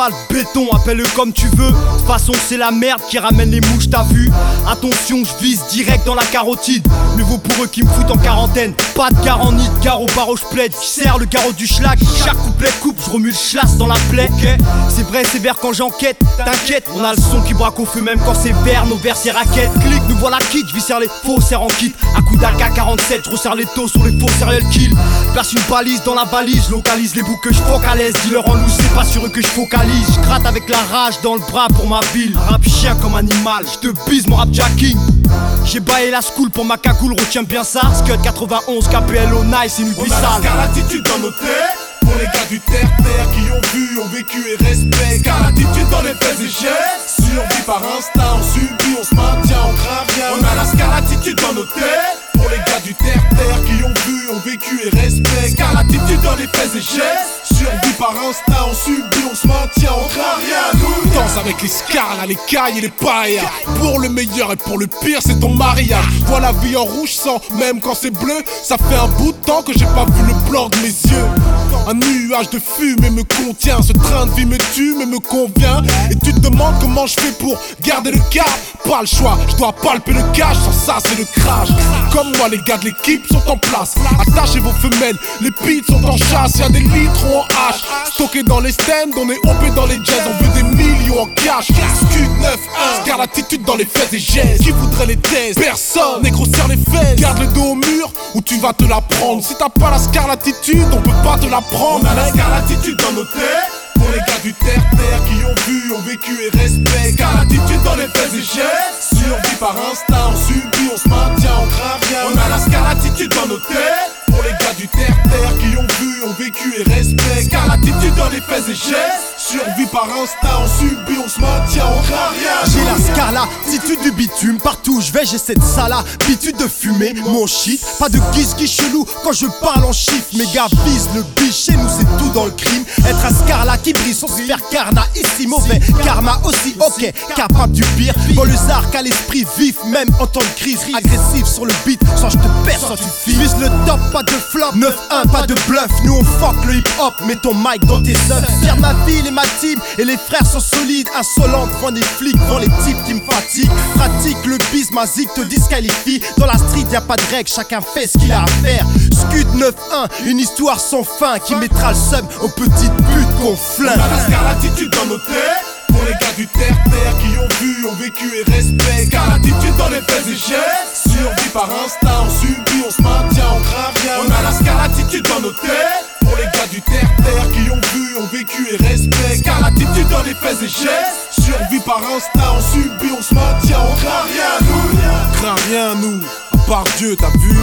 asphalte, béton, appelle-le comme tu veux. De toute façon c'est la merde qui ramène les mouches, t'as vu. Attention, je vise direct dans la carotide. Mieux vaut pour eux qui me foutent en quarantaine. Pas de gare en nid, gare au barreau, j'plaide. J'serre le garrot du schlag. Chaque couplet coupe, je remue le schlass dans la plaie. C'est vrai, c'est vert quand j'enquête. T'inquiète, on a le son qui braque au feu même quand c'est vert. Nos vers c'est raquettes. Clic, nous voilà quitte, j'viscère les faux serre en kit. À coup d'AK-47, je resserre les taux sur les faux serial kill. Place une balise dans la valise, localise les bouts que je focalise. Dis-leur en nous, c'est pas sur eux que je focalise. Je gratte avec la rage dans le bras pour ma ville. Rap chien comme animal, je te bise mon rap jacking. J'ai baillé la school pour ma cagoule, retiens bien ça. Scud 91, KPLO, nice et une On a la scarlatitude dans nos têtes. Pour les gars du terre-terre qui ont vu, ont vécu et respectent. Scarlatitude dans les faits et gestes. Survie par instinct, on subit, on se maintient, on craint rien. On a la scarlatitude dans nos têtes. Pour les gars du terre-terre qui ont vu, ont vécu et respectent. Scarlatitude dans les faits et gestes. Survie par instinct, on subit, on se maintient, on craint rien. Nous danse avec les scarlas, les cailles et les pailles. Pour le meilleur et pour le pire, c'est ton mariage. Vois la vie en rouge sang, même quand c'est bleu. Ça fait un bout de temps que j'ai pas vu le blanc de mes yeux. Un nuage de fumée me contient. Ce train de vie me tue mais me convient. Et tu te demandes comment je fais pour garder le cap. Pas le choix, je dois palper le cash. Sans ça c'est le crash. Comme moi les gars de l'équipe sont en place. Attachez vos femelles, les pits sont en chasse. Y'a des litres en hache stockés dans les stands, on est OP dans les jazz. On veut des millions en cash. Scud 9-1, scarlatitude dans les faits et gestes. Qui voudrait les thèses? Personne, négro serre les fesses. Garde le dos au mur ou tu vas te la prendre. Si t'as pas la scarlatitude, on peut pas te la prendre. On a la scarlatitude dans nos têtes. Pour les gars du terre-terre qui ont vu, ont vécu et respectent. Scarlatitude dans les faits et gestes. Survie par instinct, on subit, on se maintient, on craint rien. On a la scarlatitude dans nos têtes. Pour les gars du terre-terre qui ont vu, ont vécu et respectent. Scarlatitude dans les faits et gestes. Survie par instinct, on subit, on se maintient, on craint rien. J'ai la scarlatitude du bitume, partout où je vais j'ai cette salabitude de fumer mon shit. Pas de guise chelou quand je parle en chiffres. Mes gars visent le biche, chez nous c'est tout dans le crime. Être un scarlat qui brille sans se faire carna. Ici mauvais karma aussi, ok, capable du pire. Dans le zark à l'esprit vif, même en temps de crise. Agressif sur le beat, soit je te perds, soit tu files. Vise le top, pas de flop, 9-1, pas de bluff. Nous on fuck le hip hop, mets ton mic dans tes œufs. Garde ma ville et ma team, et les frères sont solides. Insolents devant des flics, devant les types qui me fatiguent. Pratique le bis, ma zig te disqualifie. Dans la street y'a pas de règles, chacun fait ce qu'il a à faire. Scud 9-1, une histoire sans fin qui mettra le seum aux petites putes qu'on flingue. On a la scarlatitude dans nos têtes. Pour les gars du terre-terre qui ont vu, ont vécu et respectent. Scarlatitude dans les faits et gestes. Survie par instinct, on subit, on se maintient, on craint rien. On a la scarlatitude dans nos têtes. Pour les gars du terre-terre qui ont vu, ont vécu et respectent. Scarlatitude dans les faits et gestes. Survie par instinct, on subit, on se maintient, on craint rien. Nous craint rien nous, à part Dieu, t'as vu?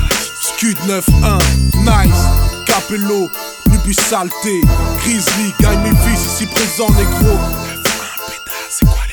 Scud 9-1, nice, Capello, Nubus Saleté, Grizzly, gagne mes fils ici présent négro. 9-1 pédale, c'est quoi